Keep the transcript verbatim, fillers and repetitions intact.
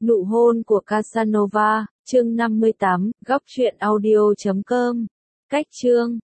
Nụ hôn của Casanova, chương năm mươi tám, góc truyện audio chấm com. Cách chương